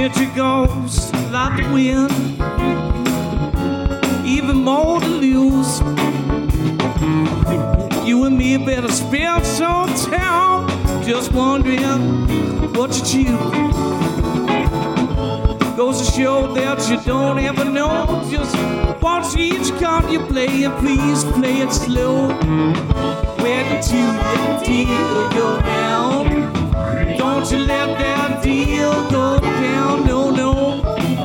Since it goes like the wind, even more to lose. You and me better spend some time just wondering what you choose. Goes to show that you don't ever know just watch each card you play, and please play it slow. When to let the deal go down, don't you let that deal go down, no, no.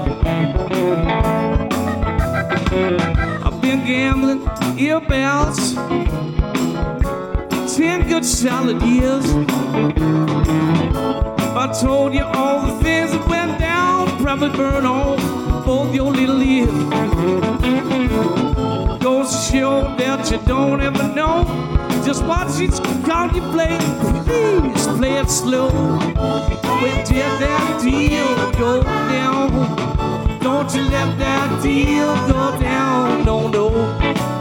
I've been gambling earbouts 10 good solid years. If I told you all the things that went down, probably burn off both your little ears. Goes to show that you don't ever know just watch each card you play. Please play it slow. When did that deal go down? Don't you let that deal go down, no, no.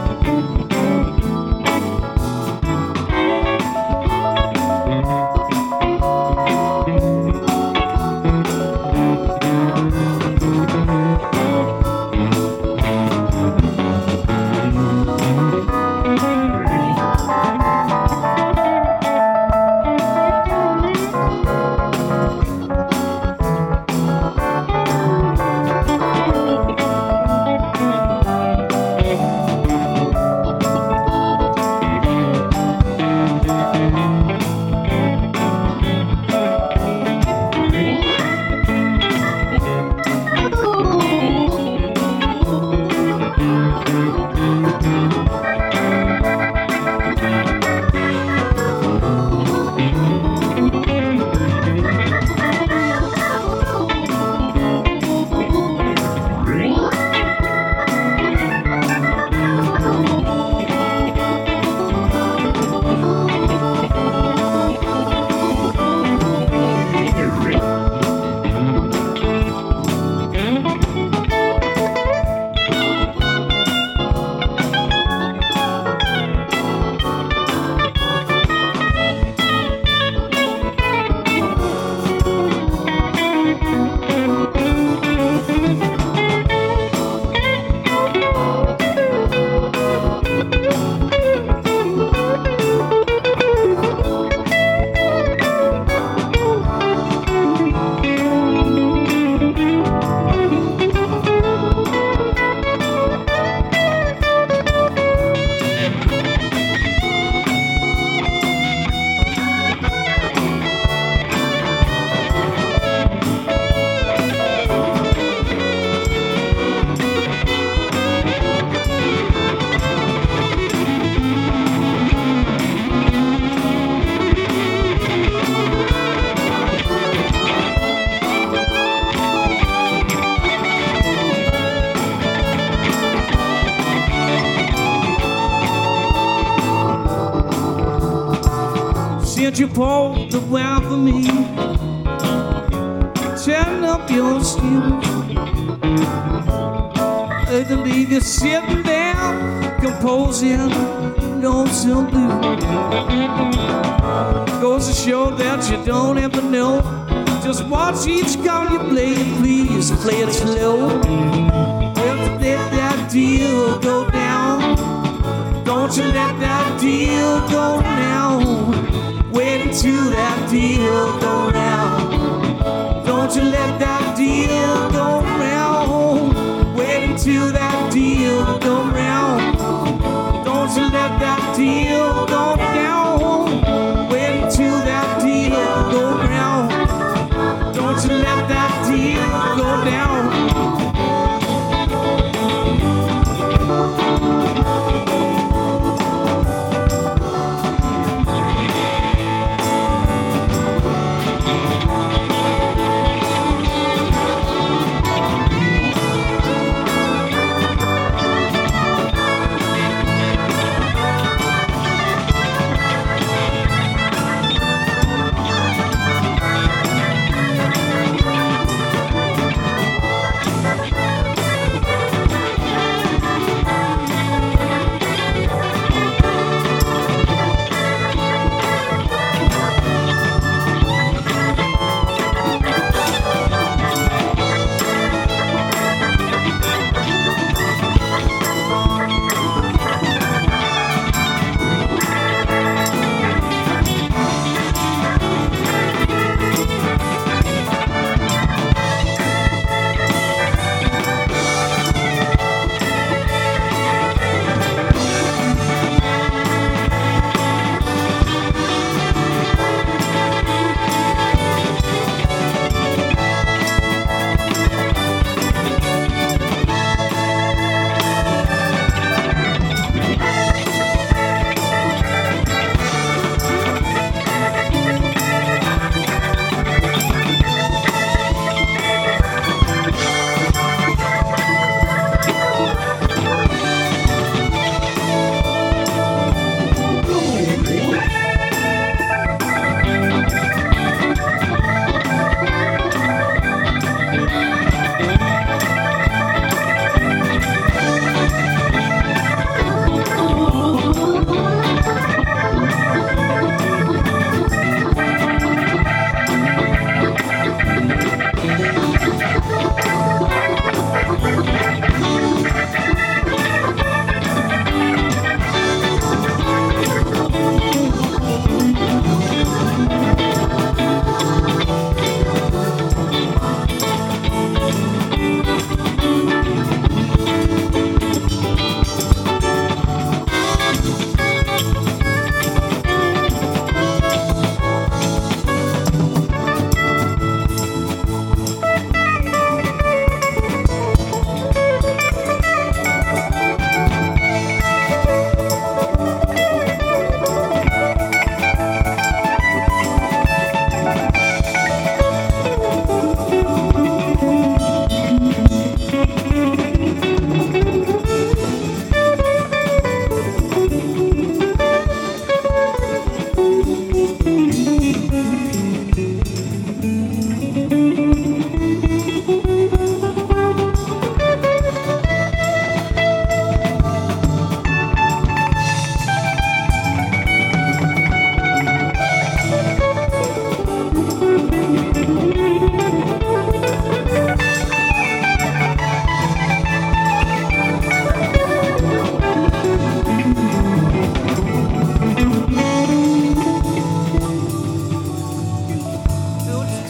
Since you pulled the wire for me, turn up your shoes, to leave you sitting there composing notes of blue. Goes to show that you don't ever know just watch each card you play, please play it slow. Don't let that deal go down, don't you let that deal go down. Wait until that deal go round. Don't you let that deal go round. Wait until that deal go round. Don't you let that deal go down. Wait until that deal go round. Don't you let that deal go down.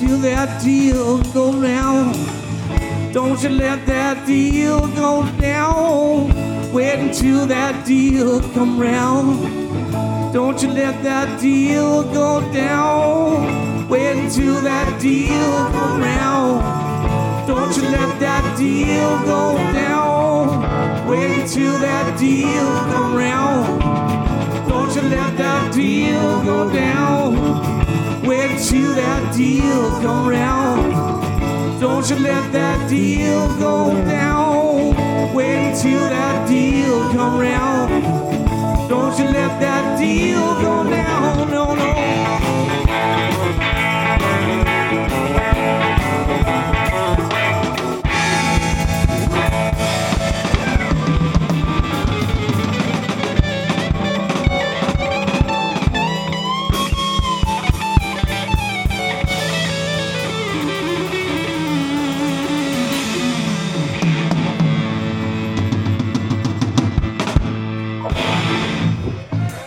till that deal go round. Don't you let that deal go down. Wait until that deal come round. Don't you let that deal go down. Wait until that deal come round. Don't you let that deal go down. Wait until that deal come round. Don't you let that deal go down. Wait till that deal come round. Don't you let that deal go down. Wait till that deal come round. Don't you let that deal go down.